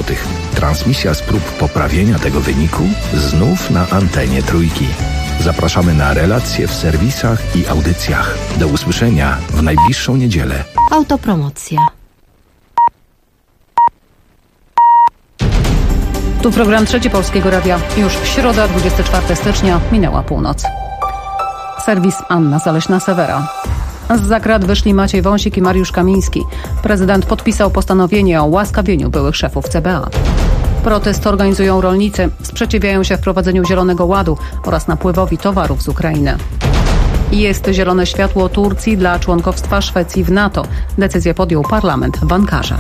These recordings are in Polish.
Transmisja z prób poprawienia tego wyniku znów na antenie Trójki. Zapraszamy na relacje w serwisach i audycjach. Do usłyszenia w najbliższą niedzielę. Autopromocja. Tu program Trzeci Polskiego Radia. Już środa, 24 stycznia, minęła północ. Serwis Anna Zaleśna-Sewera. Zza krat wyszli Maciej Wąsik i Mariusz Kamiński. Prezydent podpisał postanowienie o ułaskawieniu byłych szefów CBA. Protest organizują rolnicy. Sprzeciwiają się wprowadzeniu Zielonego Ładu oraz napływowi towarów z Ukrainy. Jest zielone światło Turcji dla członkostwa Szwecji w NATO. Decyzję podjął parlament w Ankarze.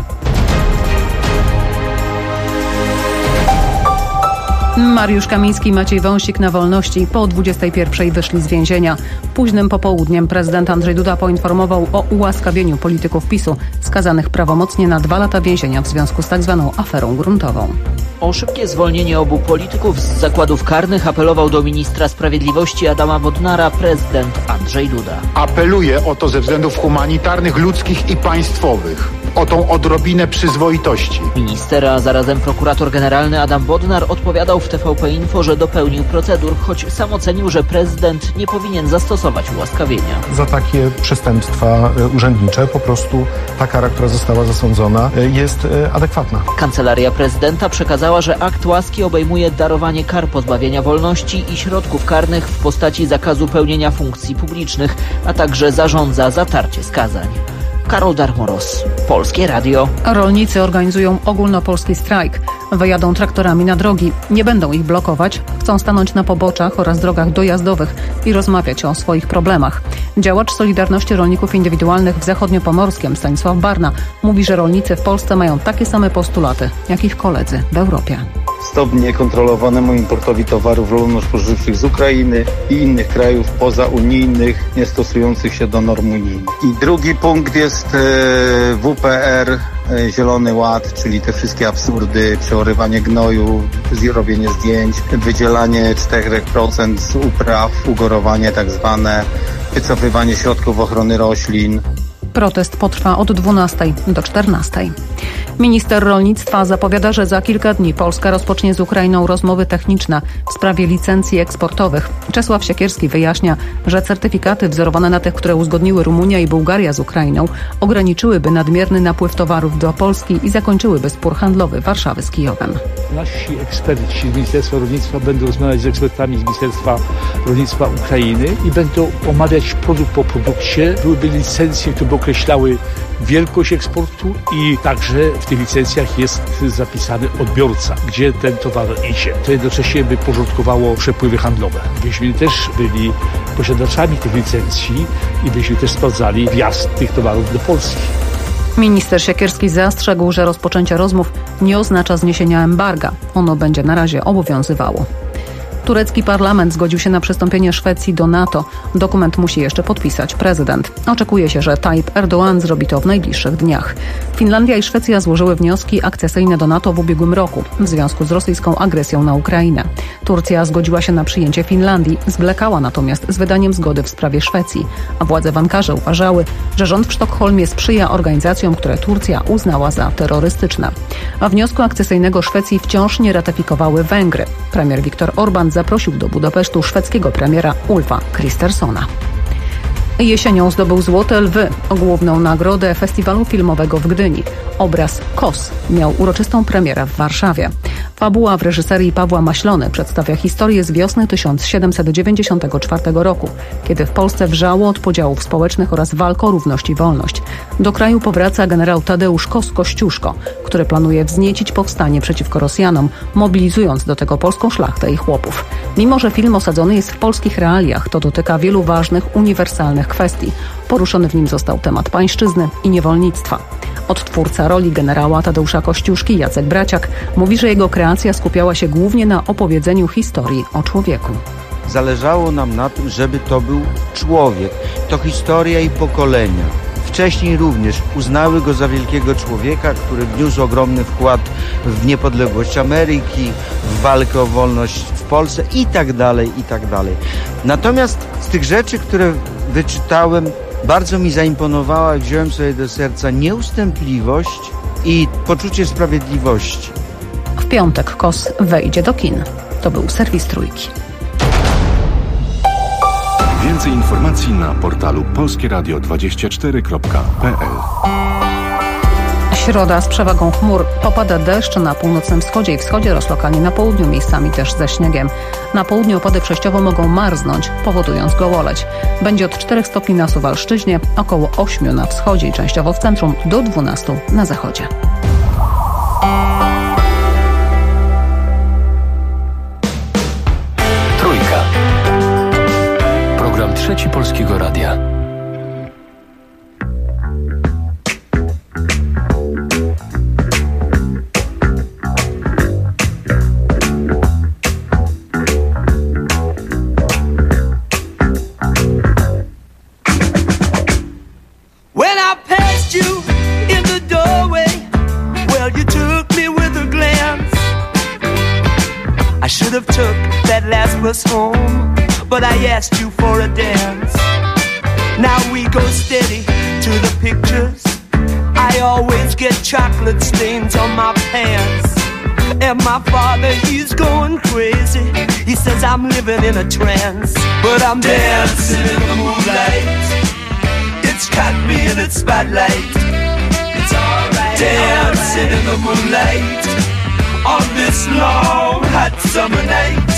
Mariusz Kamiński i Maciej Wąsik na wolności po 21:00 wyszli z więzienia. Późnym popołudniem prezydent Andrzej Duda poinformował o ułaskawieniu polityków PiS-u skazanych prawomocnie na 2 lata więzienia w związku z tzw. aferą gruntową. O szybkie zwolnienie obu polityków z zakładów karnych apelował do ministra sprawiedliwości Adama Bodnara prezydent Andrzej Duda. Apeluję o to ze względów humanitarnych, ludzkich i państwowych. O tą odrobinę przyzwoitości. Minister, a zarazem prokurator generalny Adam Bodnar odpowiadał w TVP Info, że dopełnił procedur, choć sam ocenił, że prezydent nie powinien zastosować ułaskawienia. Za takie przestępstwa urzędnicze po prostu ta kara, która została zasądzona, jest adekwatna. Kancelaria prezydenta przekazała, że akt łaski obejmuje darowanie kar pozbawienia wolności i środków karnych w postaci zakazu pełnienia funkcji publicznych, a także zarządza zatarcie skazań. Karol Darmoros, Polskie Radio. Rolnicy organizują ogólnopolski strajk. Wyjadą traktorami na drogi. Nie będą ich blokować. Chcą stanąć na poboczach oraz drogach dojazdowych i rozmawiać o swoich problemach. Działacz Solidarności Rolników Indywidualnych w Zachodniopomorskiem Stanisław Barna mówi, że rolnicy w Polsce mają takie same postulaty, jak ich koledzy w Europie. Stop niekontrolowanemu importowi towarów rolno-spożywczych z Ukrainy i innych krajów pozaunijnych nie-stosujących się do norm unijnych. I drugi punkt jest WPR, Zielony Ład, czyli te wszystkie absurdy, przeorywanie gnoju, robienie zdjęć, wydzielanie 4% z upraw, ugorowanie tak zwane, wycofywanie środków ochrony roślin. Protest potrwa od 12 do 14. Minister rolnictwa zapowiada, że za kilka dni Polska rozpocznie z Ukrainą rozmowy techniczne w sprawie licencji eksportowych. Czesław Siekierski wyjaśnia, że certyfikaty wzorowane na tych, które uzgodniły Rumunia i Bułgaria z Ukrainą, ograniczyłyby nadmierny napływ towarów do Polski i zakończyłyby spór handlowy Warszawy z Kijowem. Nasi eksperci z Ministerstwa Rolnictwa będą rozmawiać z ekspertami z Ministerstwa Rolnictwa Ukrainy i będą omawiać produkt po produkcie. Byłyby licencje, które by określały wielkość eksportu i także w tych licencjach jest zapisany odbiorca, gdzie ten towar idzie. To jednocześnie by porządkowało przepływy handlowe. Byśmy też byli posiadaczami tych licencji i byśmy też sprawdzali wjazd tych towarów do Polski. Minister Siekierski zastrzegł, że rozpoczęcie rozmów nie oznacza zniesienia embarga. Ono będzie na razie obowiązywało. Turecki parlament zgodził się na przystąpienie Szwecji do NATO. Dokument musi jeszcze podpisać prezydent. Oczekuje się, że Tayyip Erdoğan zrobi to w najbliższych dniach. Finlandia i Szwecja złożyły wnioski akcesyjne do NATO w ubiegłym roku w związku z rosyjską agresją na Ukrainę. Turcja zgodziła się na przyjęcie Finlandii, zwlekała natomiast z wydaniem zgody w sprawie Szwecji, a władze w Ankarze uważały, że rząd w Sztokholmie sprzyja organizacjom, które Turcja uznała za terrorystyczne. A wniosku akcesyjnego Szwecji wciąż nie ratyfikowały Węgry. Premier Viktor Orbán zaprosił do Budapesztu szwedzkiego premiera Ulfa Kristerssona. Jesienią zdobył Złote Lwy, główną nagrodę festiwalu filmowego w Gdyni. Obraz Kos miał uroczystą premierę w Warszawie. Fabuła w reżyserii Pawła Maślony przedstawia historię z wiosny 1794 roku, kiedy w Polsce wrzało od podziałów społecznych oraz walk o równość i wolność. Do kraju powraca generał Tadeusz Kos-Kościuszko, który planuje wzniecić powstanie przeciwko Rosjanom, mobilizując do tego polską szlachtę i chłopów. Mimo że film osadzony jest w polskich realiach, to dotyka wielu ważnych, uniwersalnych kwestii. Poruszony w nim został temat pańszczyzny i niewolnictwa. Odtwórca roli generała Tadeusza Kościuszki, Jacek Braciak, mówi, że jego kreacja skupiała się głównie na opowiedzeniu historii o człowieku. Zależało nam na tym, żeby to był człowiek. To historia i pokolenia. Wcześniej również uznały go za wielkiego człowieka, który wniósł ogromny wkład w niepodległość Ameryki, w walkę o wolność w Polsce i tak dalej, i tak dalej. Natomiast z tych rzeczy, które wyczytałem, bardzo mi zaimponowała i wziąłem sobie do serca nieustępliwość i poczucie sprawiedliwości. W piątek KOS wejdzie do kin. To był serwis Trójki. Więcej informacji na portalu polskieradio24.pl. Środa z przewagą chmur. Popada deszcz na północnym wschodzie i wschodzie oraz lokalnie na południu, miejscami też ze śniegiem. Na południu opady przejściowo mogą marznąć, powodując gołoleć. Będzie od 4 stopni na Suwalszczyźnie, około 8 na wschodzie i częściowo w centrum, do 12 na zachodzie. Trójka. Program Trzeci Polskiego Radia. Home, but I asked you for a dance. Now we go steady to the pictures. I always get chocolate stains on my pants. And my father, he's going crazy. He says I'm living in a trance. But I'm dancing in the moonlight. It's caught me in its spotlight. It's alright. Dancing in the moonlight on this long hot summer night.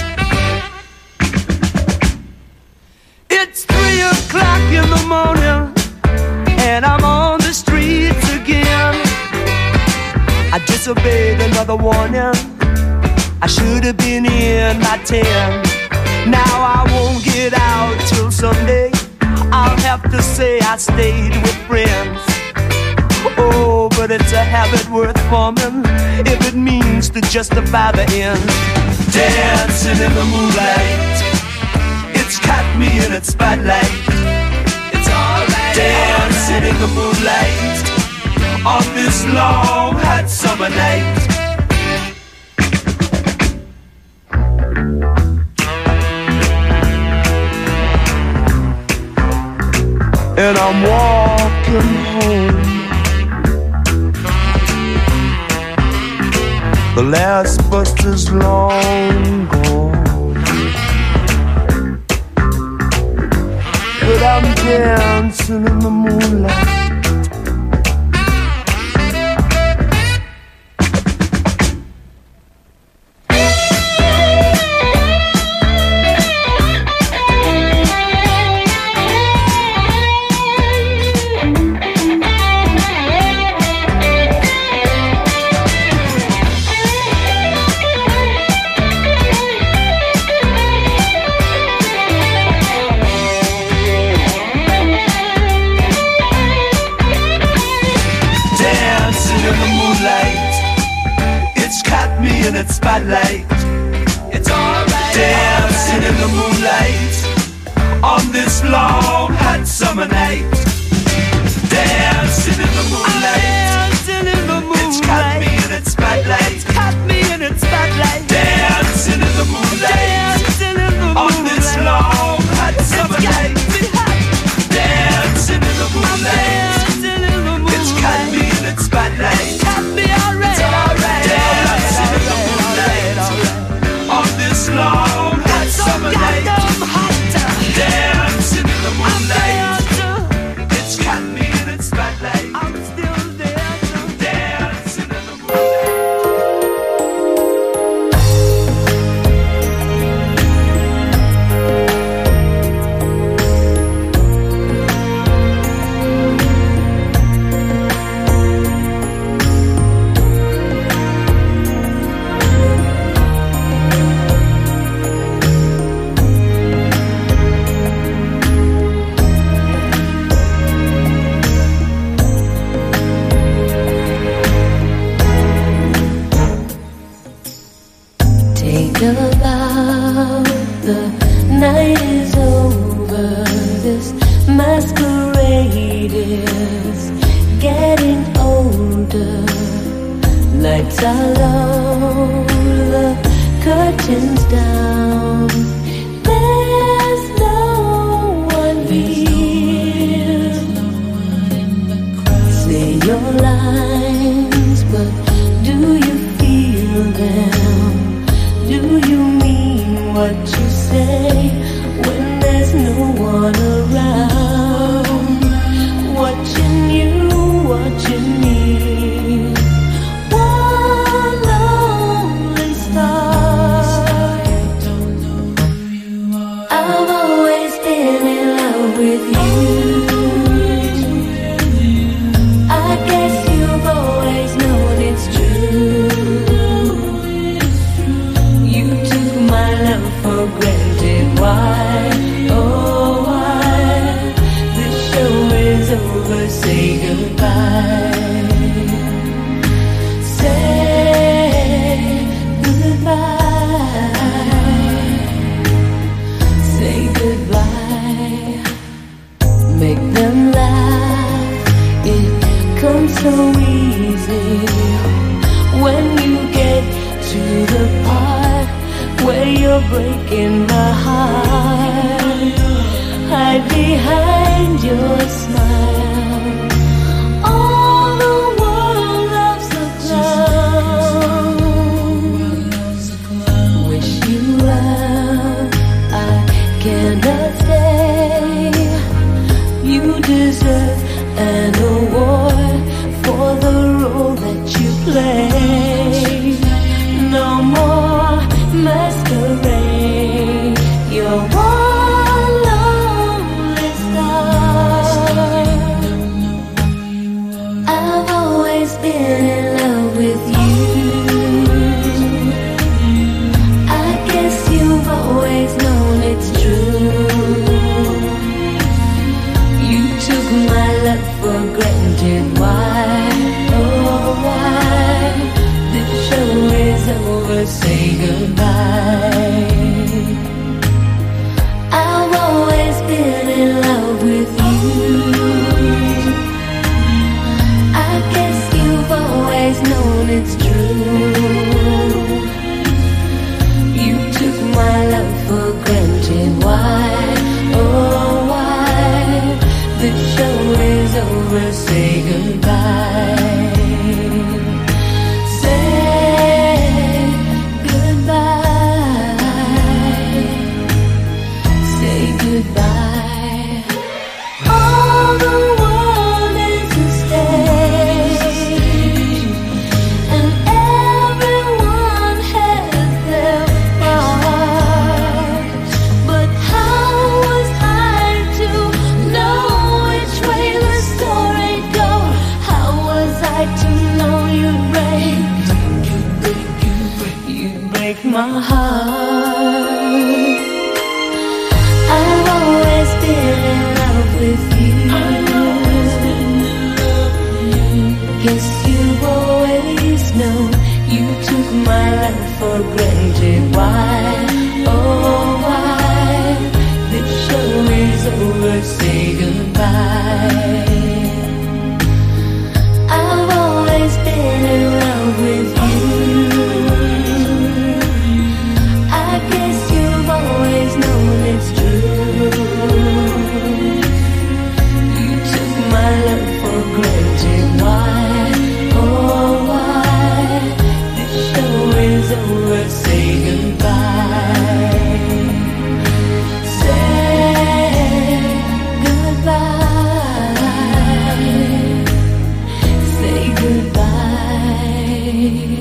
It's 3 o'clock in the morning, and I'm on the streets again. I disobeyed another warning. I should have been in by 10. Now I won't get out till Sunday. I'll have to say I stayed with friends. Oh, but it's a habit worth forming if it means to justify the end. Dancing in the moonlight, it's caught me in its spotlight. It's alright. Dancing in the moonlight on this long hot summer night. And I'm walking home. The last bus is long gone, but I'm dancing in the moonlight. Spotlight. It's alright. Dancing in the moonlight on this long hot summer night. Dancing in the moonlight. Dancing in the moonlight. It's caught me in its spotlight. It's caught me in its spotlight. Dancing in the moonlight. Dancing in the moonlight on this long hot summer night. Dancing in the moonlight. Dancing in the moonlight. It's caught me in its spotlight. It's caught me already. It's alright. Dancing in the moonlight on this long hot summer night. Dancing in the moonlight. It's caught me in its spotlight. I'm still there. Dancing in the about the night is over, this masquerade is getting older. Lights are low, the curtains down. There's no one here. Say your lines, but do you feel them? what you say when there's no one around. Watching you, watching me. One lonely star. I've always been in love with you. I guess you've always known it's true. You took my love for granted. Why, oh why? The show is over, say goodbye. Say goodbye. Say goodbye. Make them laugh. It comes so easy when you get to the part where you're breaking my heart. Hide behind your smile. All the world loves a clown. Wish you well, I cannot stay. You deserve an award for the role that you play. No more masquerade. You're one lonely star. I've always been in love with you. I guess you've always known it's true. You took my love for granted. Why, oh why? The show is over, say goodbye. I've always been in love with you. I guess you've always known it's true. You took my love for granted. Why, oh why? The show is over, say goodbye. Say goodbye. Say goodbye. All the world is a stage, and everyone has their part. But how was I to know which way the story goes? How was I to know you'd break my heart? I've always been in love with you. Yes, you've always known. You took my love for granted. Why, oh why? The show is over, say goodbye. I've always been in love with you. I guess you've always known it's true. You took my love for granted. Why, oh why? The show is over, say goodbye. Say goodbye. Say goodbye.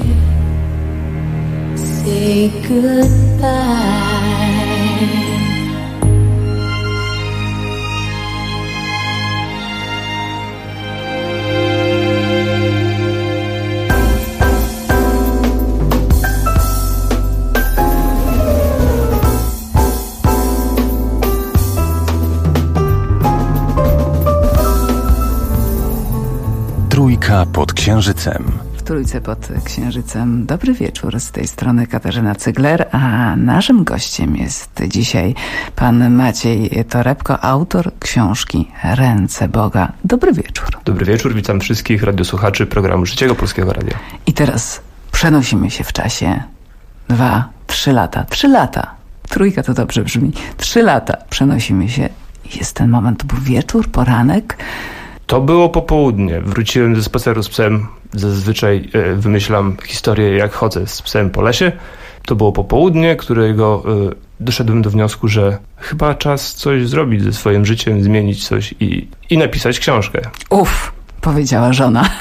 Say goodbye. Trójka pod księżycem. W Trójce pod księżycem. Dobry wieczór, z tej strony Katarzyna Cygler, a naszym gościem jest dzisiaj pan Maciej Torebko, autor książki Ręce Boga. Dobry wieczór. Dobry wieczór, witam wszystkich radiosłuchaczy programu Trzeciego Polskiego Radia. I teraz przenosimy się w czasie 2-3 lata. 3 lata. Trójka to dobrze brzmi. 3 lata przenosimy się. Jest ten moment, to był wieczór, poranek. To było popołudnie. Wróciłem ze spaceru z psem. Zazwyczaj wymyślam historię, jak chodzę z psem po lesie. To było popołudnie, którego doszedłem do wniosku, że chyba czas coś zrobić ze swoim życiem, zmienić coś i napisać książkę. Powiedziała żona.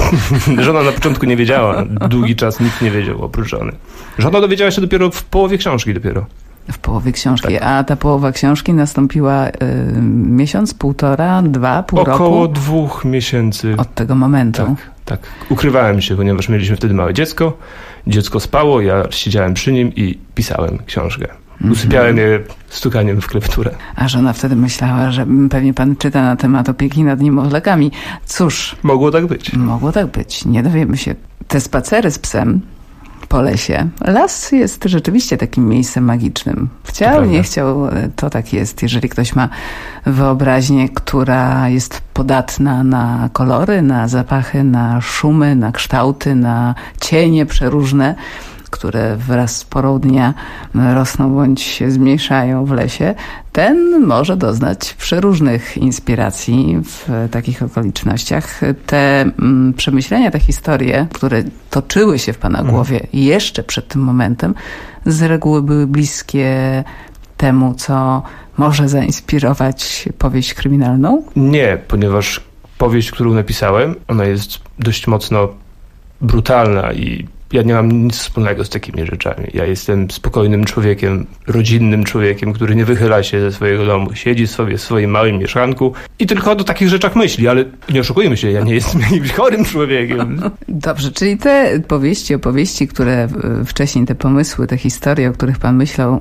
Żona na początku nie wiedziała. Długi czas nikt nie wiedział oprócz żony. Żona dowiedziała się dopiero w połowie książki dopiero. W połowie książki. Tak. A ta połowa książki nastąpiła miesiąc, półtora, dwa, pół roku? Około 2 miesięcy. Od tego momentu. Tak. Ukrywałem się, ponieważ mieliśmy wtedy małe dziecko. Dziecko spało, ja siedziałem przy nim i pisałem książkę. Usypiałem je stukaniem w klawiaturę. A żona wtedy myślała, że pewnie pan czyta na temat opieki nad niemowlakami. Cóż. Mogło tak być. Mogło tak być. Nie dowiemy się. Te spacery z psem po lesie. Las jest rzeczywiście takim miejscem magicznym. Chciał, nie chciał, to tak jest. Jeżeli ktoś ma wyobraźnię, która jest podatna na kolory, na zapachy, na szumy, na kształty, na cienie przeróżne, które wraz z porą dnia rosną bądź się zmniejszają w lesie, ten może doznać przeróżnych inspiracji w takich okolicznościach. Te przemyślenia, te historie, które toczyły się w pana głowie jeszcze przed tym momentem, z reguły były bliskie temu, co może zainspirować powieść kryminalną? Nie, ponieważ powieść, którą napisałem, ona jest dość mocno brutalna i ja nie mam nic wspólnego z takimi rzeczami. Ja jestem spokojnym człowiekiem, rodzinnym człowiekiem, który nie wychyla się ze swojego domu. Siedzi sobie w swoim małym mieszkanku i tylko o takich rzeczach myśli, ale nie oszukujmy się, ja nie jestem chorym człowiekiem. Dobrze, czyli te opowieści, które wcześniej, te pomysły, te historie, o których pan myślał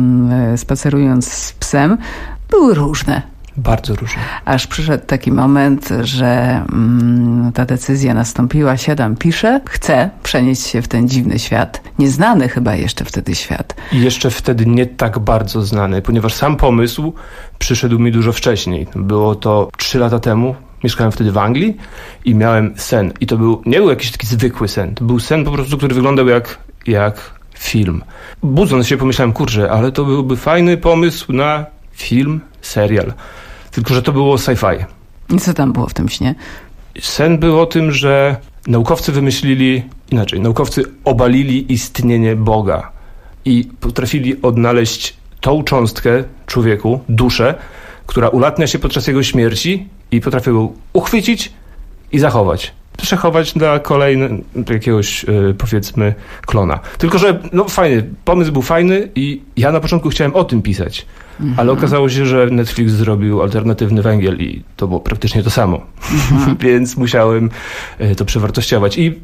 spacerując z psem, były różne. Bardzo różne. Aż przyszedł taki moment, że ta decyzja nastąpiła, siadam, piszę, chcę przenieść się w ten dziwny świat. Nieznany chyba jeszcze wtedy świat. I jeszcze wtedy nie tak bardzo znany, ponieważ sam pomysł przyszedł mi dużo wcześniej. Było to 3 lata temu. Mieszkałem wtedy w Anglii i miałem sen. I to nie był jakiś taki zwykły sen. To był sen po prostu, który wyglądał jak film. Budząc się pomyślałem, kurczę, ale to byłby fajny pomysł na film, serial. Tylko że to było sci-fi. I co tam było w tym śnie? Sen był o tym, że naukowcy obalili istnienie Boga i potrafili odnaleźć tą cząstkę człowieku, duszę, która ulatnia się podczas jego śmierci i potrafią ją uchwycić i zachować. Przechować dla jakiegoś, powiedzmy, klona. Tylko że, fajny, pomysł był fajny i ja na początku chciałem o tym pisać. Ale okazało się, że Netflix zrobił alternatywny węgiel i to było praktycznie to samo. Więc musiałem to przewartościować. I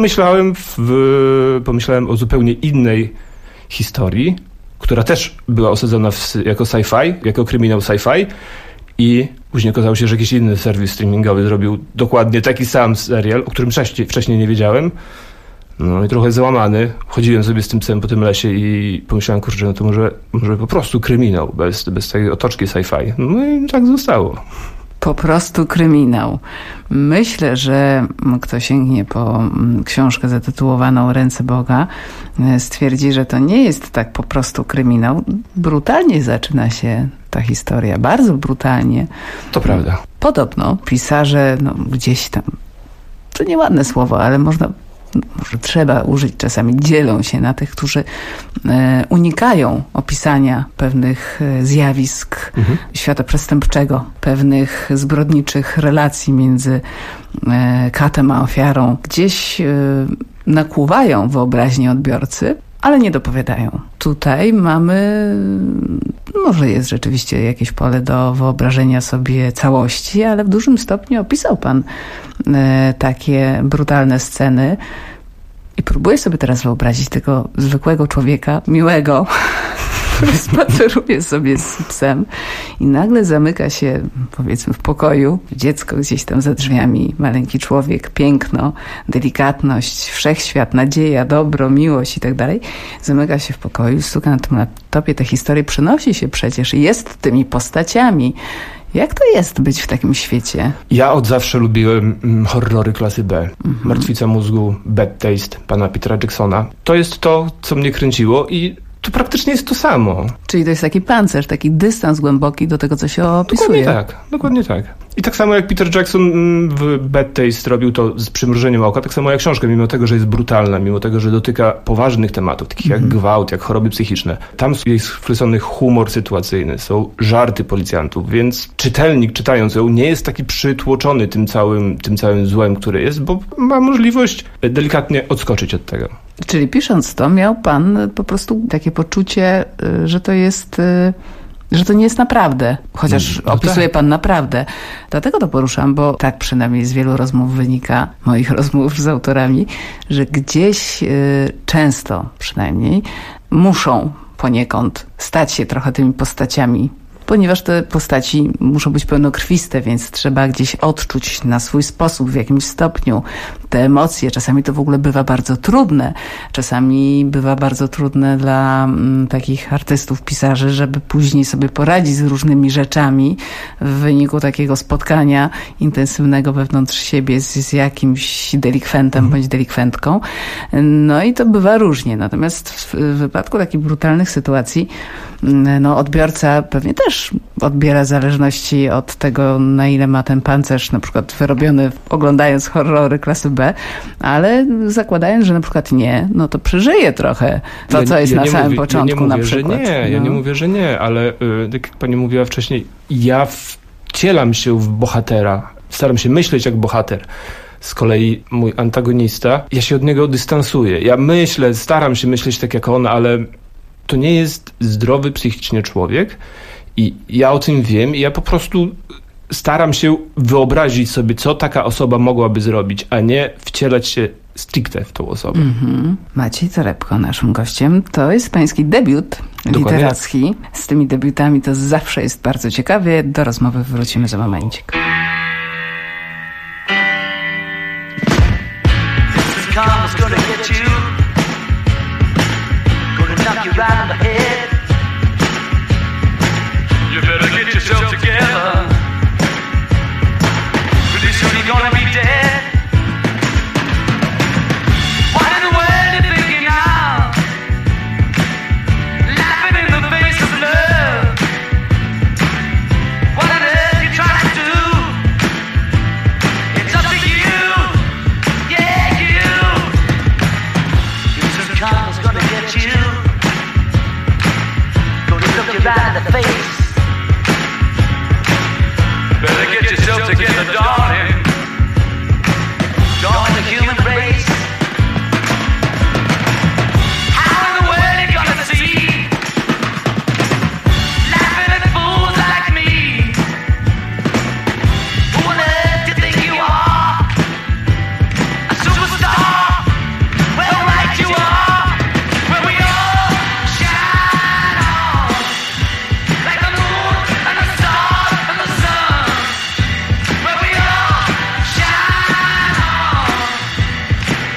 pomyślałem o zupełnie innej historii, która też była osadzona jako sci-fi, jako kryminał sci-fi. I później okazało się, że jakiś inny serwis streamingowy zrobił dokładnie taki sam serial, o którym wcześniej nie wiedziałem. No i trochę załamany. Chodziłem sobie z tym psem po tym lesie i pomyślałem, kurczę, to może po prostu kryminał, bez tej otoczki sci-fi. No i tak zostało. Po prostu kryminał. Myślę, że kto sięgnie po książkę zatytułowaną Ręce Boga, stwierdzi, że to nie jest tak po prostu kryminał. Brutalnie zaczyna się ta historia. Bardzo brutalnie. To prawda. Podobno pisarze gdzieś tam, to nieładne słowo, ale może trzeba użyć czasami, dzielą się na tych, którzy unikają opisania pewnych zjawisk świata przestępczego, pewnych zbrodniczych relacji między katem a ofiarą. Gdzieś nakłuwają wyobraźnię odbiorcy, ale nie dopowiadają. Tutaj mamy, może jest rzeczywiście jakieś pole do wyobrażenia sobie całości, ale w dużym stopniu opisał pan takie brutalne sceny i próbuję sobie teraz wyobrazić tego zwykłego człowieka, miłego, który spaceruje sobie z psem i nagle zamyka się, powiedzmy, w pokoju, dziecko gdzieś tam za drzwiami, maleńki człowiek, piękno, delikatność, wszechświat, nadzieja, dobro, miłość i tak dalej. Zamyka się w pokoju, stuka na tym laptopie, te historie przenosi się przecież i jest tymi postaciami. Jak to jest być w takim świecie? Ja od zawsze lubiłem horrory klasy B. Martwica mózgu, Bad Taste pana Petera Jacksona. To jest to, co mnie kręciło i to praktycznie jest to samo. Czyli to jest taki pancerz, taki dystans głęboki do tego, co się opisuje. Dokładnie tak. I tak samo jak Peter Jackson w Bad Taste robił to z przymrużeniem oka, tak samo jak książka, mimo tego, że jest brutalna, mimo tego, że dotyka poważnych tematów, takich jak gwałt, jak choroby psychiczne. Tam jest wpleciony humor sytuacyjny, są żarty policjantów, więc czytelnik, czytając ją, nie jest taki przytłoczony tym całym złem, które jest, bo ma możliwość delikatnie odskoczyć od tego. Czyli pisząc to, miał pan po prostu takie poczucie, że to jest... że to nie jest naprawdę, chociaż opisuje pan naprawdę. Dlatego to poruszam, bo tak przynajmniej z wielu rozmów wynika, moich rozmów z autorami, że gdzieś często przynajmniej muszą poniekąd stać się trochę tymi postaciami, ponieważ te postaci muszą być pełnokrwiste, więc trzeba gdzieś odczuć na swój sposób, w jakimś stopniu te emocje. Czasami to w ogóle bywa bardzo trudne. Czasami bywa bardzo trudne dla takich artystów, pisarzy, żeby później sobie poradzić z różnymi rzeczami w wyniku takiego spotkania intensywnego wewnątrz siebie z jakimś delikwentem bądź delikwentką. No i to bywa różnie. Natomiast w wypadku takich brutalnych sytuacji odbiorca pewnie też odbiera w zależności od tego, na ile ma ten pancerz na przykład wyrobiony oglądając horrory klasy B, ale zakładająjak, że na przykład nie, no to przeżyje trochę to, co jest na samym początku na przykład. Ja nie mówię, że nie, ale tak jak pani mówiła wcześniej, ja wcielam się w bohatera, staram się myśleć jak bohater. Z kolei mój antagonista, ja się od niego dystansuję. Ja staram się myśleć tak jak on, ale to nie jest zdrowy psychicznie człowiek i ja o tym wiem i ja po prostu staram się wyobrazić sobie, co taka osoba mogłaby zrobić, a nie wcielać się stricte w tą osobę. Maciej Torebko, naszym gościem. To jest pański debiut literacki. Z tymi debiutami to zawsze jest bardzo ciekawie. Do rozmowy wrócimy za momencik. Knock you right on the head. You better get yourself together. Pretty soon you're gonna be dead. What in the world you thinking now? Laughing in the face of love. What on earth you trying to do? It's up to you. Yeah, you. Some karma's gonna get you. Look you right in the face. Better get yourself together, darling. Join the human race. How in the world you gonna see? Laughing at fools like me. Who on earth do you think you are? A superstar? Well, right you are. Where we all shine on. Like the moon and the stars and the sun, where we all shine on.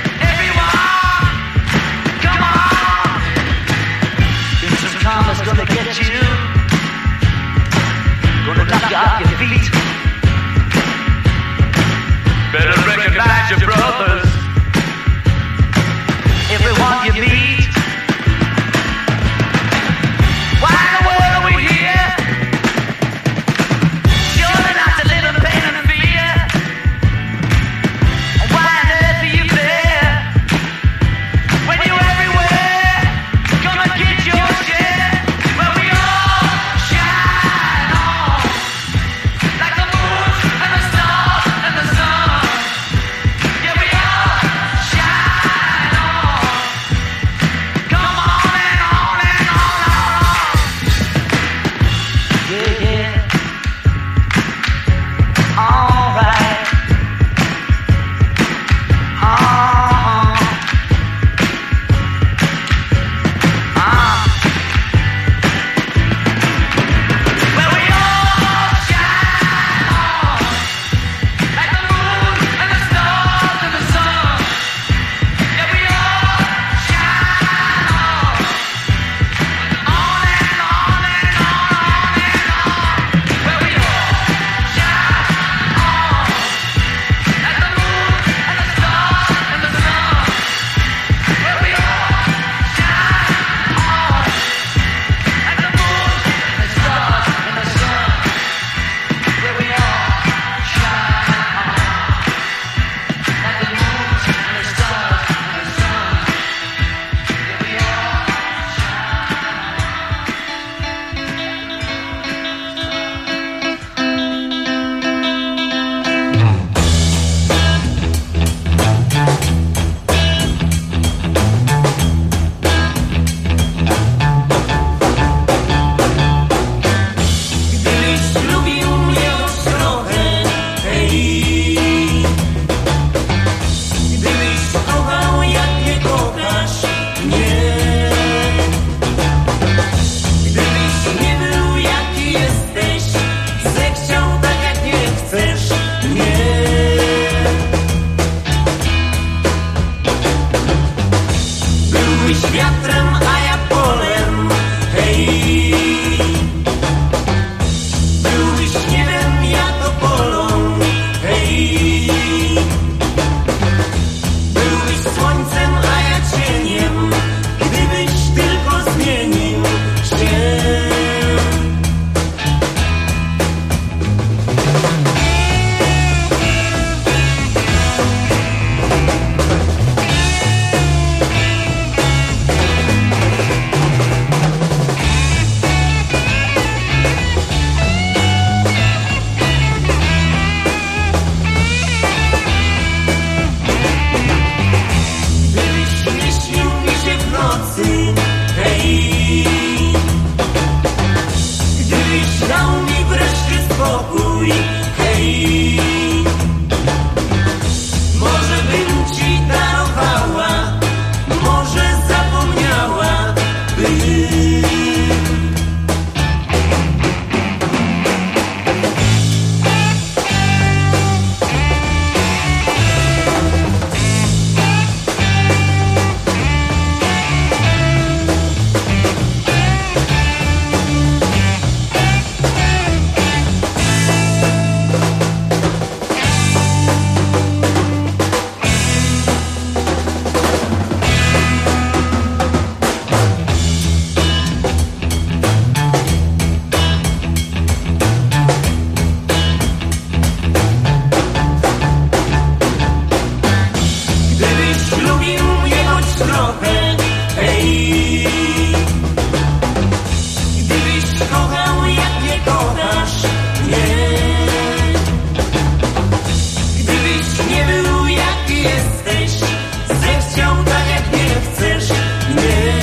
byłeś wiatrem, a ja polem. Hej, byłbyś niebem, ja to polą. Hej, byłbyś słońcem, a ja cieniem, gdybyś tylko zmienił się. Gdybyś nie śnił mi się w nocy, hej, gdybyś dał mi wreszcie spokój, hej, może bym ci darowała, może zapomniała bym. Gdybyś lubił mnie choć trochę, hej, gdybyś kochał jak nie kochasz mnie, gdybyś nie był jaki jesteś, zechciał tak jak nie chcesz mnie.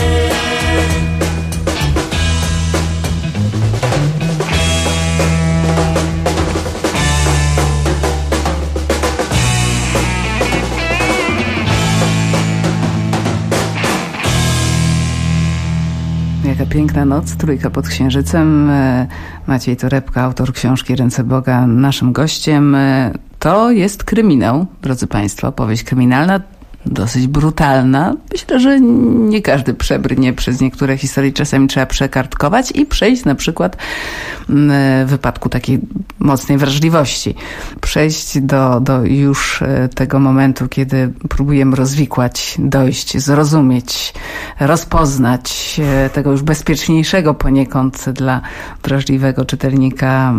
Jaka piękna noc, trójka pod księżycem. Maciej Torebko, autor książki Ręce Boga, naszym gościem. To jest kryminał, drodzy Państwo, opowieść kryminalna, dosyć brutalna. Myślę, że nie każdy przebrnie przez niektóre historie. Czasami trzeba przekartkować i przejść na przykład w wypadku takiej mocnej wrażliwości. Przejść do już tego momentu, kiedy próbujemy rozwikłać, dojść, zrozumieć, rozpoznać tego już bezpieczniejszego poniekąd dla wrażliwego czytelnika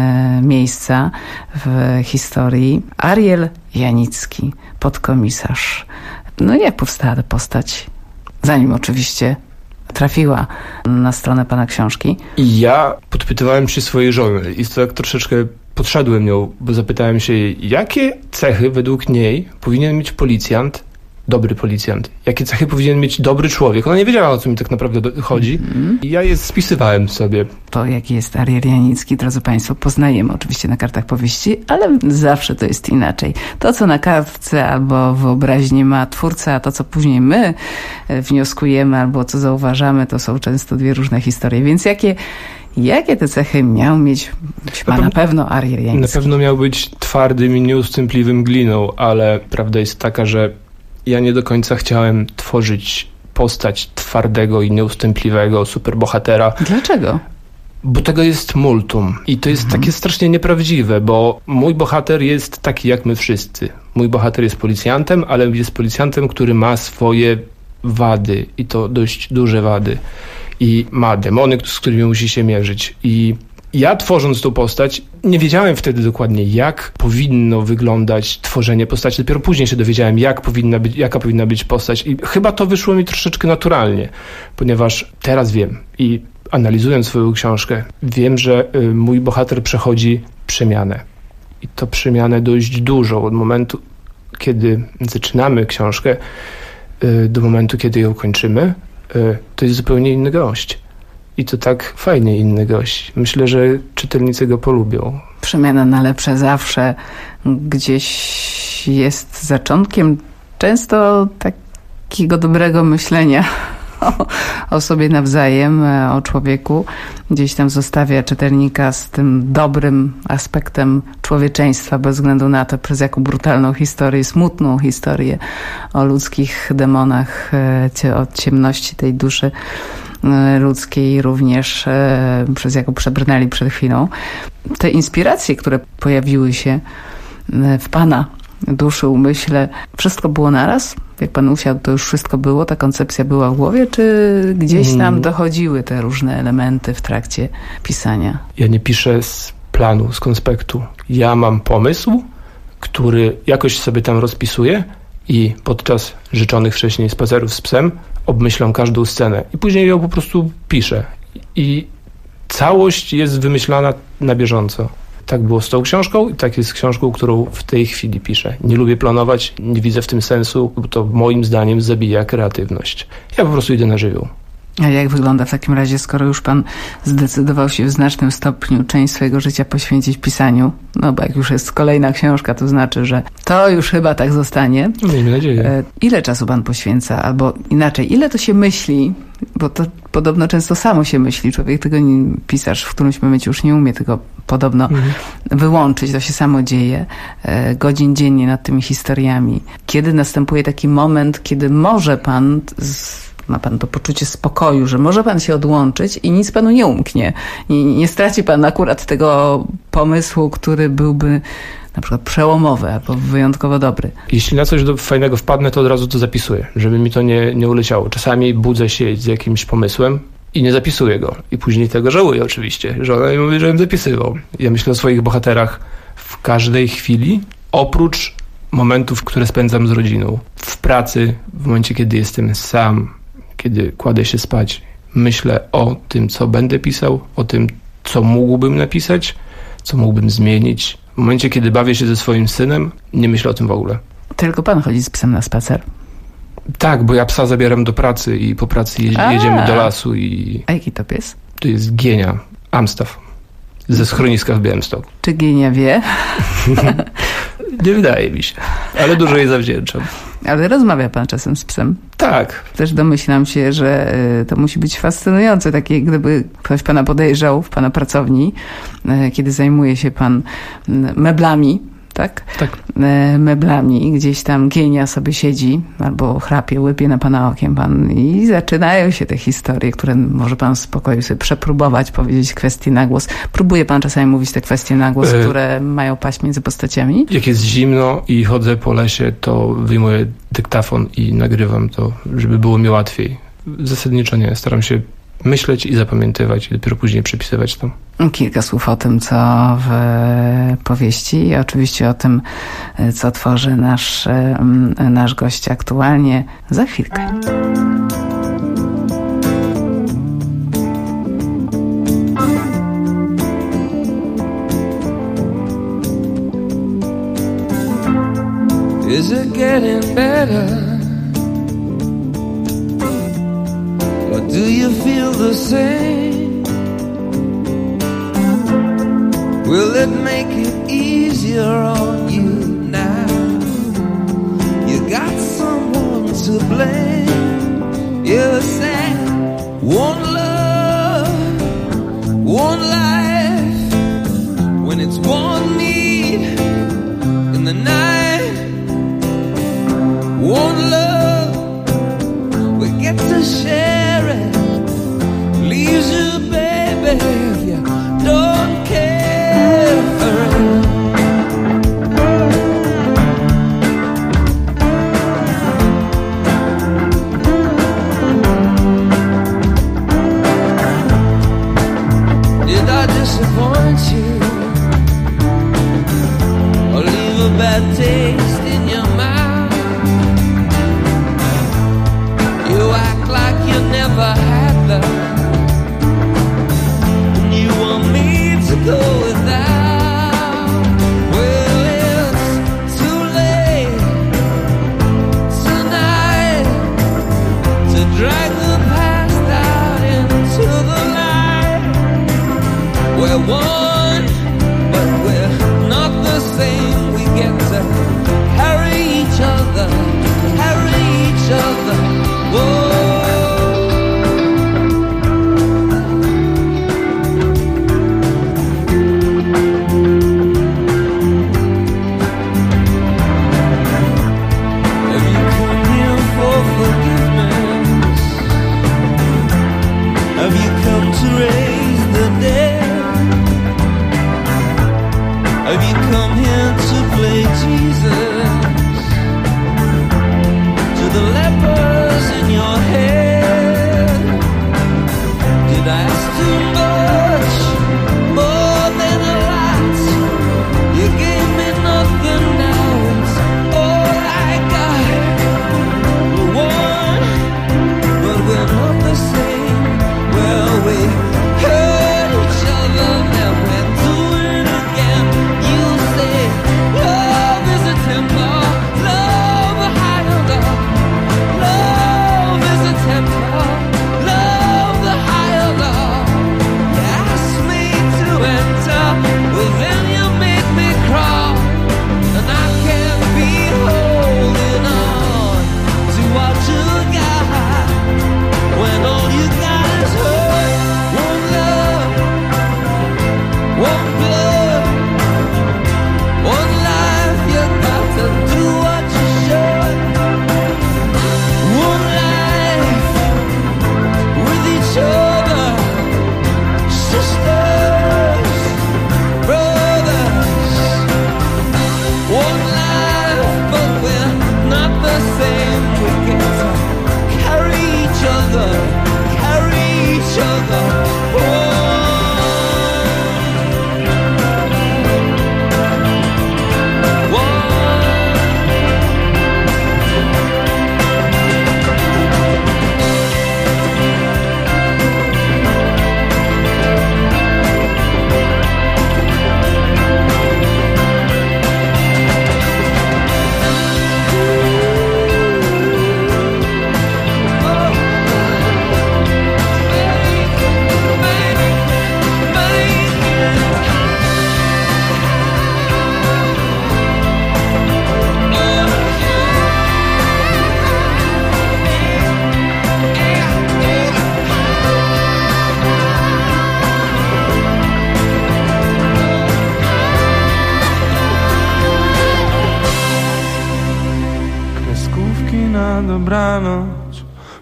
miejsca w historii. Ariel Janicki, podkomisarz. No jak powstała ta postać? Zanim oczywiście trafiła na stronę pana książki. I ja podpytywałem się swojej żony i tak troszeczkę podszedłem nią, bo zapytałem się jej, jakie cechy według niej powinien mieć policjant, dobry policjant. Jakie cechy powinien mieć dobry człowiek. Ona nie wiedziała, o co mi tak naprawdę chodzi. I ja je spisywałem sobie. To, jaki jest Ariel Janicki, drodzy Państwo, poznajemy oczywiście na kartach powieści, ale zawsze to jest inaczej. To, co na kartce albo wyobraźni ma twórca, a to, co później my wnioskujemy albo co zauważamy, to są często dwie różne historie. Więc jakie te cechy miał mieć na pewno Ariel Janicki? Na pewno miał być twardym i nieustępliwym gliną, ale prawda jest taka, że ja nie do końca chciałem tworzyć postać twardego i nieustępliwego superbohatera. Dlaczego? Bo tego jest multum. I to jest takie strasznie nieprawdziwe, bo mój bohater jest taki jak my wszyscy. Mój bohater jest policjantem, ale jest policjantem, który ma swoje wady i to dość duże wady. I ma demony, z którymi musi się mierzyć. I ja tworząc tą postać, nie wiedziałem wtedy dokładnie, jak powinno wyglądać tworzenie postaci. Dopiero później się dowiedziałem, jaka powinna być postać. I chyba to wyszło mi troszeczkę naturalnie, ponieważ teraz wiem i analizując swoją książkę, wiem, że mój bohater przechodzi przemianę. I to przemianę dość dużo od momentu, kiedy zaczynamy książkę, do momentu, kiedy ją kończymy. To jest zupełnie inny gość. I to tak fajnie inny gość. Myślę, że czytelnicy go polubią. Przemiana na lepsze zawsze gdzieś jest zaczątkiem często takiego dobrego myślenia o sobie nawzajem, o człowieku. Gdzieś tam zostawia czytelnika z tym dobrym aspektem człowieczeństwa, bez względu na to, przez jaką brutalną historię, smutną historię o ludzkich demonach, o ciemności tej duszy ludzkiej również, przez jaką przebrnęli przed chwilą. Te inspiracje, które pojawiły się w pana duszy, umyśle, wszystko było naraz? Jak pan usiadł, to już wszystko było? Ta koncepcja była w głowie? Czy gdzieś tam dochodziły te różne elementy w trakcie pisania? Ja nie piszę z planu, z konspektu. Ja mam pomysł, który jakoś sobie tam rozpisuję i podczas życzonych wcześniej spacerów z psem obmyślam każdą scenę i później ją po prostu piszę. I całość jest wymyślana na bieżąco. Tak było z tą książką i tak jest z książką, którą w tej chwili piszę. Nie lubię planować, nie widzę w tym sensu, bo to moim zdaniem zabija kreatywność. Ja po prostu idę na żywioł. A jak wygląda w takim razie, skoro już pan zdecydował się w znacznym stopniu część swojego życia poświęcić pisaniu? No bo jak już jest kolejna książka, to znaczy, że to już chyba tak zostanie. Miejmy nadzieję. Ile czasu pan poświęca? Albo inaczej, ile to się myśli? Bo to podobno często samo się myśli. Człowiek tego pisarz w którymś momencie już nie umie tego podobno wyłączyć. To się samo dzieje. Godzin dziennie nad tymi historiami. Kiedy następuje taki moment, kiedy może pan... Ma pan to poczucie spokoju, że może pan się odłączyć i nic panu nie umknie. Nie straci pan akurat tego pomysłu, który byłby na przykład przełomowy albo wyjątkowo dobry. Jeśli na coś fajnego wpadnę, to od razu to zapisuję, żeby mi to nie uleciało. Czasami budzę się z jakimś pomysłem i nie zapisuję go. I później tego żałuję oczywiście, że ona mi mówi, żebym zapisywał. Ja myślę o swoich bohaterach w każdej chwili, oprócz momentów, które spędzam z rodziną. W pracy, w momencie, kiedy jestem sam, kiedy kładę się spać, myślę o tym, co będę pisał, o tym, co mógłbym napisać, co mógłbym zmienić. W momencie, kiedy bawię się ze swoim synem, nie myślę o tym w ogóle. Tylko pan chodzi z psem na spacer? Tak, bo ja psa zabieram do pracy i po pracy jedziemy do lasu. A jaki to pies? To jest Gienia, Amstaff, ze schroniska w Białymstoku. Czy Gienia wie? Nie wydaje mi się, ale dużo jej zawdzięczam. Ale rozmawia pan czasem z psem? Tak. Też domyślam się, że to musi być fascynujące, takie gdyby ktoś pana podejrzał w pana pracowni, kiedy zajmuje się pan meblami, tak? Tak. Meblami, gdzieś tam Gienia sobie siedzi albo chrapie, łypie na pana okiem pan i zaczynają się te historie, które może pan w spokoju sobie przepróbować, powiedzieć kwestie na głos. Próbuje pan czasami mówić te kwestie na głos, które mają paść między postaciami? Jak jest zimno i chodzę po lesie, to wyjmuję dyktafon i nagrywam to, żeby było mi łatwiej. Zasadniczo nie. Staram się myśleć i zapamiętywać i dopiero później przepisywać to. Kilka słów o tym, co w powieści i oczywiście o tym, co tworzy nasz gość aktualnie za chwilkę. Is it getting better? Or do you feel the same? Will it make it easier on you now? You got someone to blame. You said one love, one life. When it's one need in the night, one love, we get to share it. Leaves you, baby, if you don't care. Did I disappoint you or leave a bad taste in your mouth? You act like you never had love, and you want me to go without. Well, it's too late tonight to drag the past out into the light. We're one, but we're not the same. We get to carry each other, carry each other. Whoa.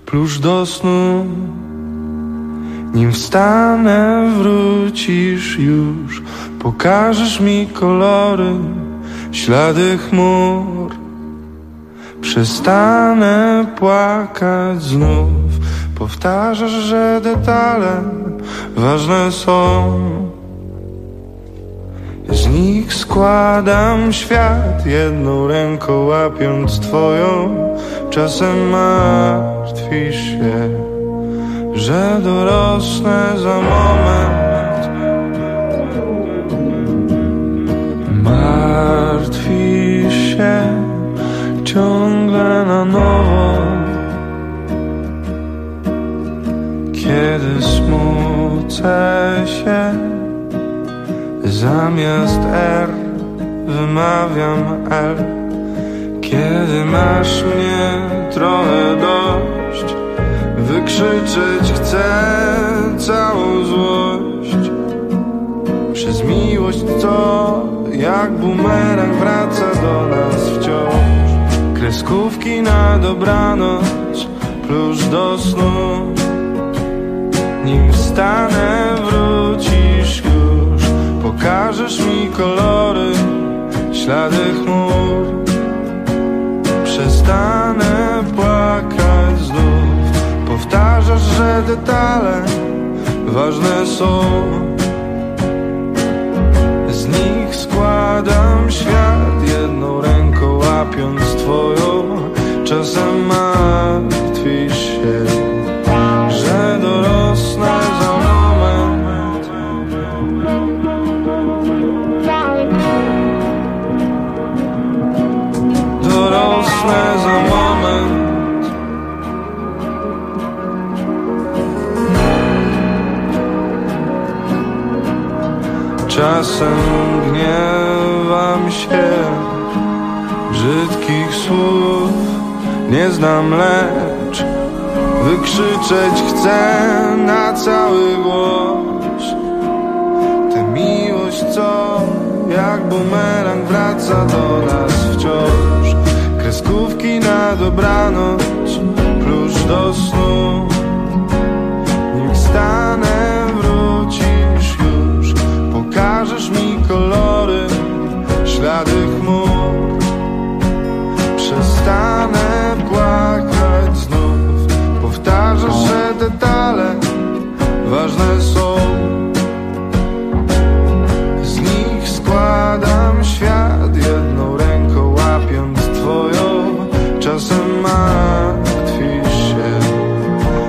plusz do snu. Nim wstanę, wrócisz już, pokażesz mi kolory, ślady chmur. Przestanę płakać znów, powtarzasz, że detale ważne są. Z nich składam świat, jedną ręką łapiąc twoją. Czasem martwisz się, że dorosnę za moment. Martwisz się ciągle na nowo, kiedy smucę się, zamiast R wymawiam L. Kiedy masz mnie trochę dość, wykrzyczeć chcę całą złość. Przez miłość, co jak bumerang wraca do nas wciąż. Kreskówki na dobranoc, plusz do snu. Nim wstanę, wrócisz już, pokażesz mi kolory, ślady chmur. Przestanę płakać znów, powtarzasz, że detale ważne są. Z nich składam świat, jedną ręką łapiąc twoją. Czasem martwisz się, że dorosnę za moment. Dorosnę za moment. Czasem gniewam się, brzydkich słów nie znam, lecz wykrzyczeć chcę na cały głos. Tę miłość, co jak bumerang wraca do nas wciąż. Kreskówki na dobranoc, plusz do snu. Nim wstanę, wrócisz już, pokażesz mi kolory, ślady chmur. Przestanę płakać znów, powtarzasz, że detale ważne są. Z nich składam świat, jedną ręką łapiąc twoją. Czasem martwisz się,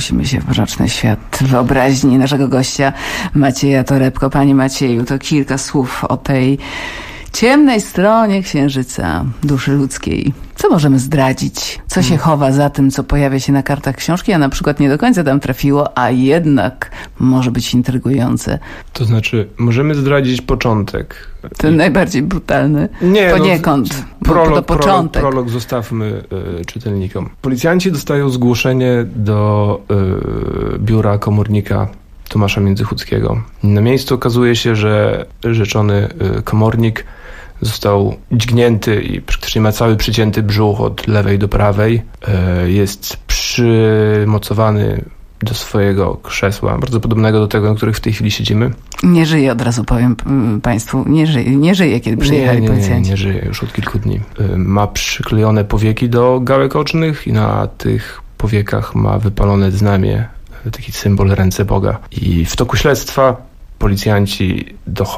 przenosimy się w mroczny świat wyobraźni naszego gościa Macieja Torebko. Panie Macieju, to kilka słów o tej ciemnej stronie księżyca duszy ludzkiej. Co możemy zdradzić? Co się chowa za tym, co pojawia się na kartach książki, a na przykład nie do końca tam trafiło, a jednak może być intrygujące? To znaczy, możemy zdradzić początek. Ten najbardziej brutalny. Nie, poniekąd. Prolog zostawmy czytelnikom. Policjanci dostają zgłoszenie do biura komornika Tomasza Międzychódzkiego. Na miejscu okazuje się, że rzeczony komornik został dźgnięty i praktycznie ma cały przycięty brzuch od lewej do prawej. Jest przymocowany do swojego krzesła, bardzo podobnego do tego, na których w tej chwili siedzimy. Nie żyje, od razu powiem Państwu, nie żyje, kiedy przyjechali policjanci. Nie żyje już od kilku dni. Ma przyklejone powieki do gałek ocznych i na tych powiekach ma wypalone znamie, taki symbol ręce Boga. I w toku śledztwa policjanci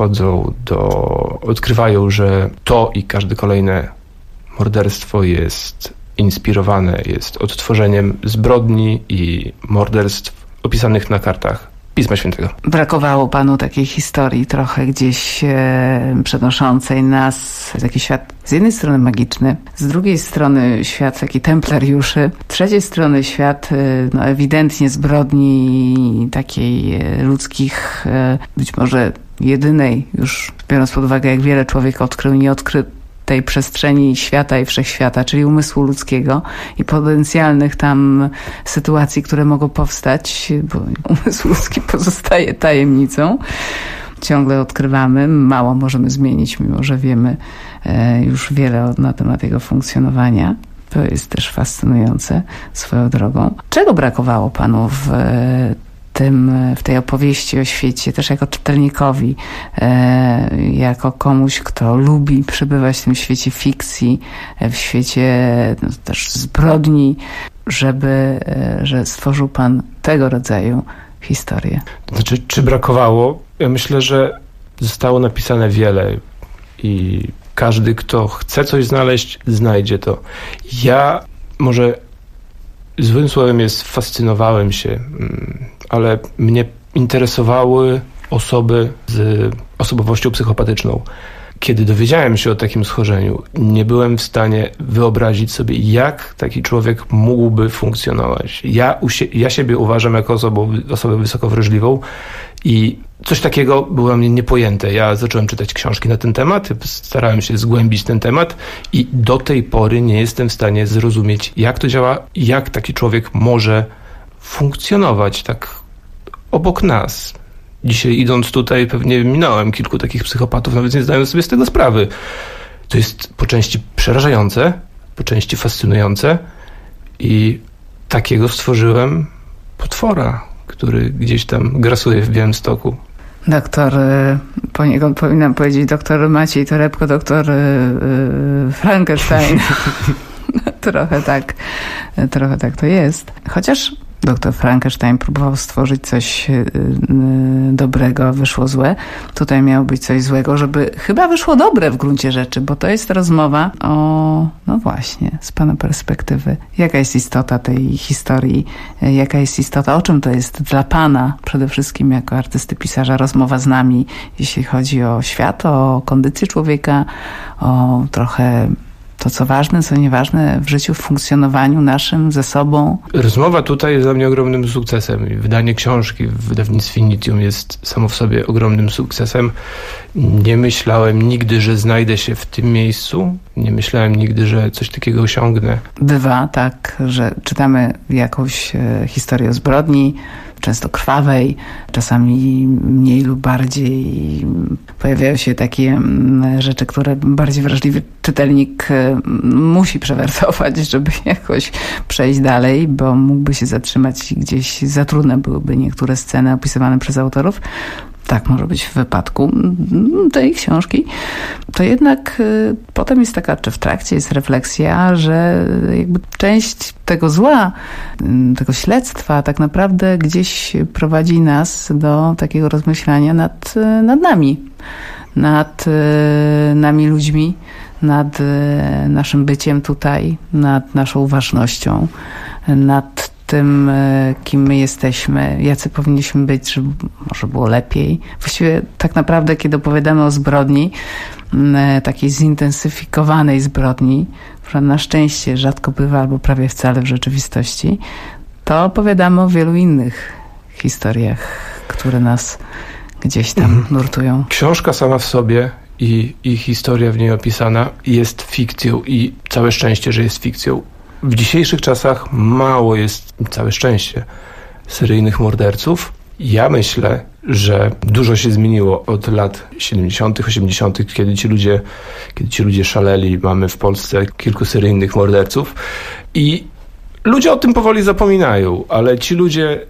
odkrywają, że to i każde kolejne morderstwo jest inspirowane, jest odtworzeniem zbrodni i morderstw opisanych na kartach Pisma Świętego. Brakowało panu takiej historii trochę gdzieś przenoszącej nas w taki świat z jednej strony magiczny, z drugiej strony świat taki templariuszy, z trzeciej strony świat ewidentnie zbrodni takiej ludzkich, być może jedynej, już biorąc pod uwagę, jak wiele człowiek odkrył, nie odkrył tej przestrzeni świata i wszechświata, czyli umysłu ludzkiego i potencjalnych tam sytuacji, które mogą powstać, bo umysł ludzki pozostaje tajemnicą. Ciągle odkrywamy, mało możemy zmienić, mimo że wiemy już wiele na temat jego funkcjonowania. To jest też fascynujące swoją drogą. Czego brakowało panu w tej opowieści o świecie, też jako czytelnikowi, jako komuś, kto lubi przebywać w tym świecie fikcji, w świecie też zbrodni, że stworzył pan tego rodzaju historię? To znaczy, czy brakowało? Ja myślę, że zostało napisane wiele i każdy, kto chce coś znaleźć, znajdzie to. Ja może złym słowem jest fascynowałem się, ale mnie interesowały osoby z osobowością psychopatyczną. Kiedy dowiedziałem się o takim schorzeniu, nie byłem w stanie wyobrazić sobie, jak taki człowiek mógłby funkcjonować. Ja siebie uważam jako osobę wysoko wrażliwą i coś takiego było dla mnie niepojęte. Ja zacząłem czytać książki na ten temat, starałem się zgłębić ten temat i do tej pory nie jestem w stanie zrozumieć, jak to działa, jak taki człowiek może funkcjonować tak obok nas. Dzisiaj idąc tutaj pewnie minąłem kilku takich psychopatów, nawet nie zdając sobie z tego sprawy. To jest po części przerażające, po części fascynujące i takiego stworzyłem potwora, który gdzieś tam grasuje w Białymstoku. Doktor, poniekąd powinnam powiedzieć doktor Maciej Torebko, doktor Frankenstein. Trochę tak to jest. Chociaż doktor Frankenstein próbował stworzyć coś dobrego, a wyszło złe. Tutaj miało być coś złego, żeby chyba wyszło dobre w gruncie rzeczy, bo to jest rozmowa no właśnie, z pana perspektywy. Jaka jest istota tej historii? Jaka jest istota? O czym to jest dla pana przede wszystkim jako artysty, pisarza? Rozmowa z nami, jeśli chodzi o świat, o kondycję człowieka, o trochę to, co ważne, co nieważne w życiu, w funkcjonowaniu naszym, ze sobą. Rozmowa tutaj jest dla mnie ogromnym sukcesem. Wydanie książki w wydawnictwie Nitium jest samo w sobie ogromnym sukcesem. Nie myślałem nigdy, że znajdę się w tym miejscu. Nie myślałem nigdy, że coś takiego osiągnę. Bywa tak, że czytamy jakąś historię o zbrodni, często krwawej, czasami mniej lub bardziej. Pojawiają się takie rzeczy, które bardziej wrażliwy czytelnik musi przewertować, żeby jakoś przejść dalej, bo mógłby się zatrzymać i gdzieś za trudne byłyby niektóre sceny opisywane przez autorów. Tak może być w wypadku tej książki. To jednak potem jest taka, czy w trakcie jest refleksja, że jakby część tego zła, tego śledztwa tak naprawdę gdzieś prowadzi nas do takiego rozmyślania nad nami ludźmi, nad naszym byciem tutaj, nad naszą ważnością, nad tym, kim my jesteśmy, jacy powinniśmy być, żeby może było lepiej. Właściwie tak naprawdę, kiedy opowiadamy o zbrodni, takiej zintensyfikowanej zbrodni, która na szczęście rzadko bywa albo prawie wcale w rzeczywistości, to opowiadamy o wielu innych historiach, które nas gdzieś tam nurtują. Książka sama w sobie i historia w niej opisana jest fikcją i całe szczęście, że jest fikcją. W dzisiejszych czasach mało jest, całe szczęście, seryjnych morderców. Ja myślę, że dużo się zmieniło od lat 70., 80., kiedy ci ludzie szaleli. Mamy w Polsce kilku seryjnych morderców i ludzie o tym powoli zapominają, ale ci ludzie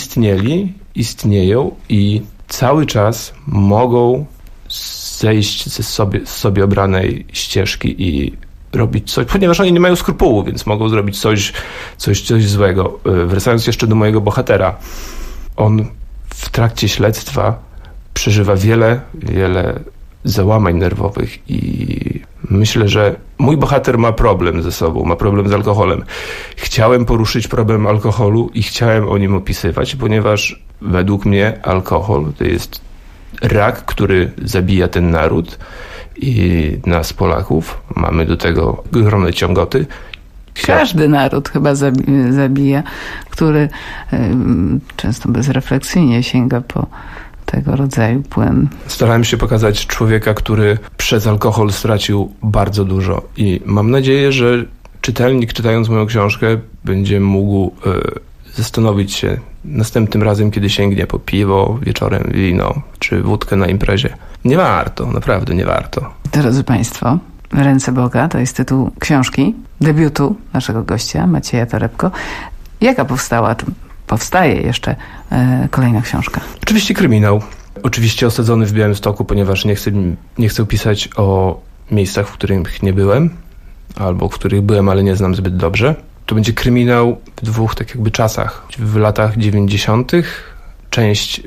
istnieją i cały czas mogą zejść z sobie obranej ścieżki i robić coś, ponieważ oni nie mają skrupułu, więc mogą zrobić coś złego. Wracając jeszcze do mojego bohatera, on w trakcie śledztwa przeżywa wiele załamań nerwowych i myślę, że mój bohater ma problem ze sobą, ma problem z alkoholem. Chciałem poruszyć problem alkoholu i chciałem o nim opisywać, ponieważ według mnie alkohol to jest rak, który zabija ten naród i nas, Polaków. Mamy do tego ogromne ciągoty. Każdy naród chyba zabija, który często bezrefleksyjnie sięga po tego rodzaju płyn. Starałem się pokazać człowieka, który przez alkohol stracił bardzo dużo i mam nadzieję, że czytelnik, czytając moją książkę, będzie mógł zastanowić się następnym razem, kiedy sięgnie po piwo, wieczorem wino czy wódkę na imprezie. Nie warto, naprawdę nie warto. Drodzy Państwo, Ręce Boga to jest tytuł książki, debiutu naszego gościa, Macieja Torebko. Jaka powstaje jeszcze kolejna książka? Oczywiście kryminał. Oczywiście osadzony w Białymstoku, ponieważ nie chcę pisać o miejscach, w których nie byłem, albo w których byłem, ale nie znam zbyt dobrze. To będzie kryminał w dwóch tak jakby czasach. W latach 90. część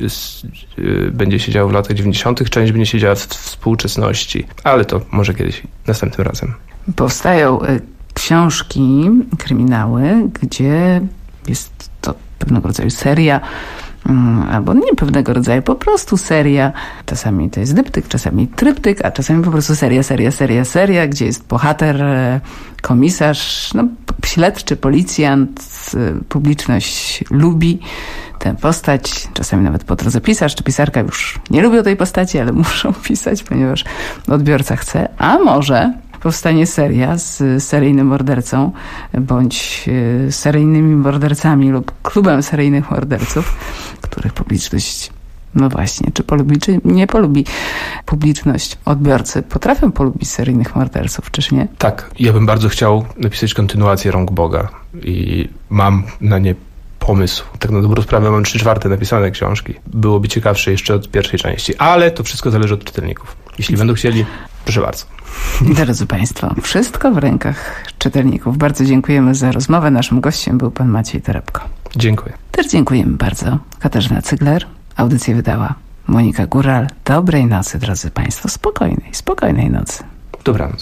będzie się działo w latach 90., część będzie się działa w współczesności. Ale to może kiedyś, następnym razem. Powstają książki, kryminały, gdzie jest to pewnego rodzaju seria, albo nie pewnego rodzaju, po prostu seria. Czasami to jest dyptyk, czasami tryptyk, a czasami po prostu seria, gdzie jest bohater, komisarz, śledczy, policjant, publiczność lubi tę postać, czasami nawet po drodze pisarz czy pisarka już nie lubią tej postaci, ale muszą pisać, ponieważ odbiorca chce, a może powstanie seria z seryjnym mordercą bądź seryjnymi mordercami lub klubem seryjnych morderców, których publiczność, no właśnie, czy polubi, czy nie polubi. Publiczność, odbiorcy potrafią polubić seryjnych morderców, czyż nie? Tak, ja bym bardzo chciał napisać kontynuację Rąk Boga i mam na nie pomysł. Tak na dobrą sprawę mam 3/4 napisane książki. Byłoby ciekawsze jeszcze od pierwszej części, ale to wszystko zależy od czytelników. Jeśli będą chcieli, proszę bardzo. Drodzy Państwo, wszystko w rękach czytelników. Bardzo dziękujemy za rozmowę. Naszym gościem był pan Maciej Torebko. Dziękuję. Też dziękujemy bardzo. Katarzyna Cygler. Audycję wydała Monika Góral. Dobrej nocy, drodzy Państwo. Spokojnej nocy. Dobranoc.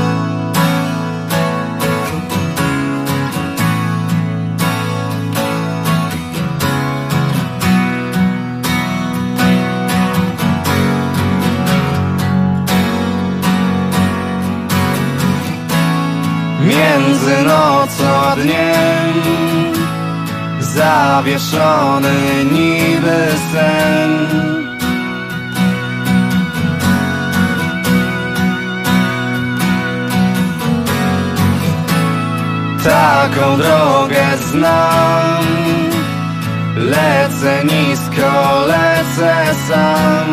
Między nocą a dniem zawieszony niby sen. Taką drogę znam, lecę nisko, lecę sam.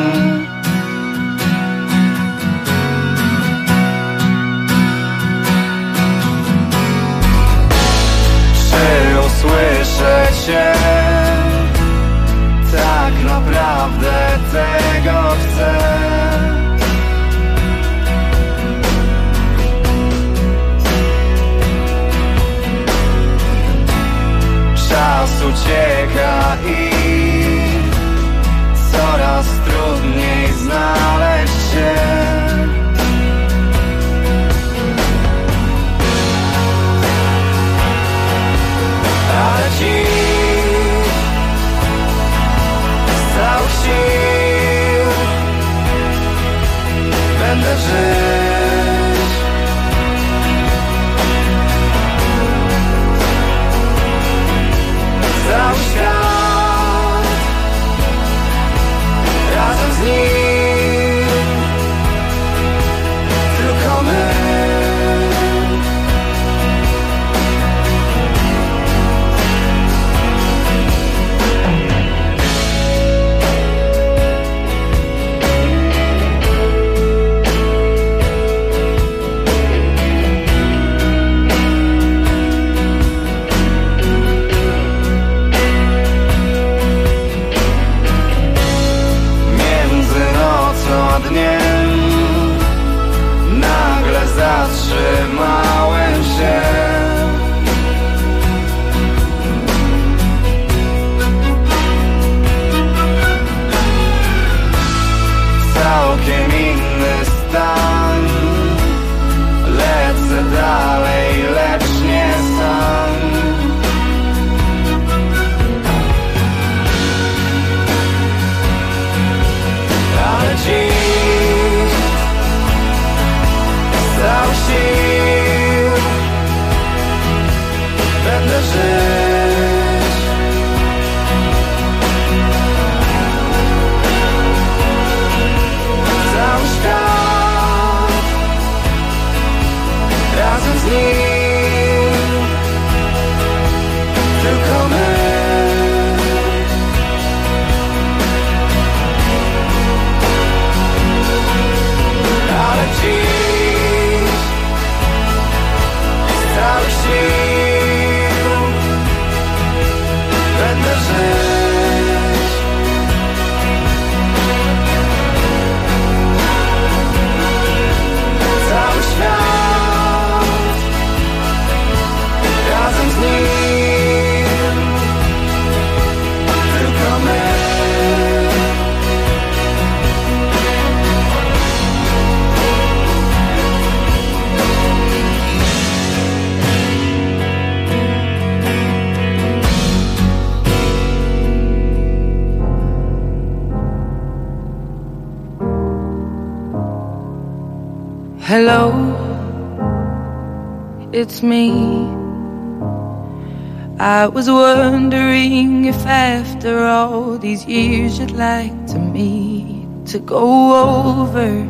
Czy usłyszę Cię? Tak naprawdę tego chcę. Czas ucieka i coraz trudniej znaleźć się. Ale dziś Hello, it's me. I was wondering if after all these years you'd like to meet to go over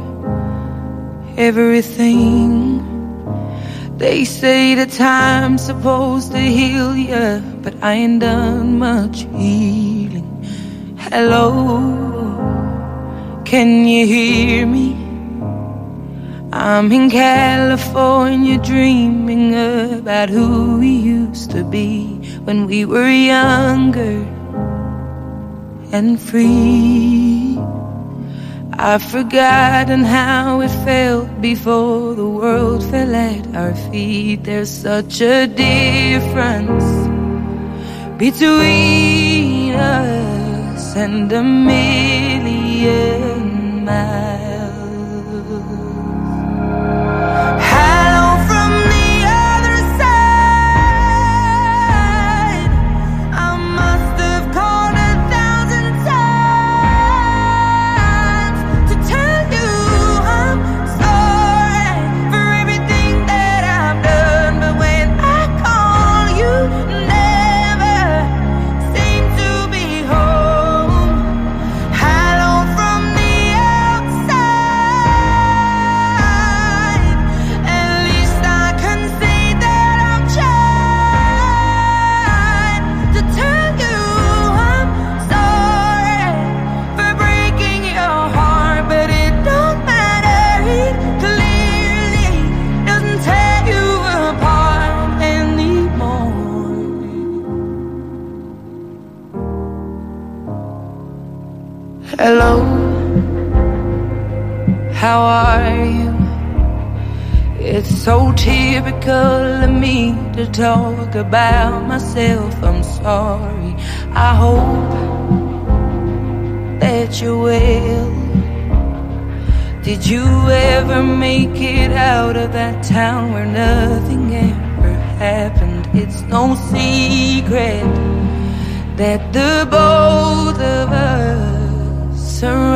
everything. They say the time's supposed to heal ya, but I ain't done much healing. Hello, can you hear me? I'm in California dreaming about who we used to be when we were younger and free. I've forgotten how it felt before the world fell at our feet. There's such a difference between us and a million miles. Hello, how are you? It's so typical of me to talk about myself. I'm sorry. I hope that you're well. Did you ever make it out of that town where nothing ever happened? It's no secret that the both of us are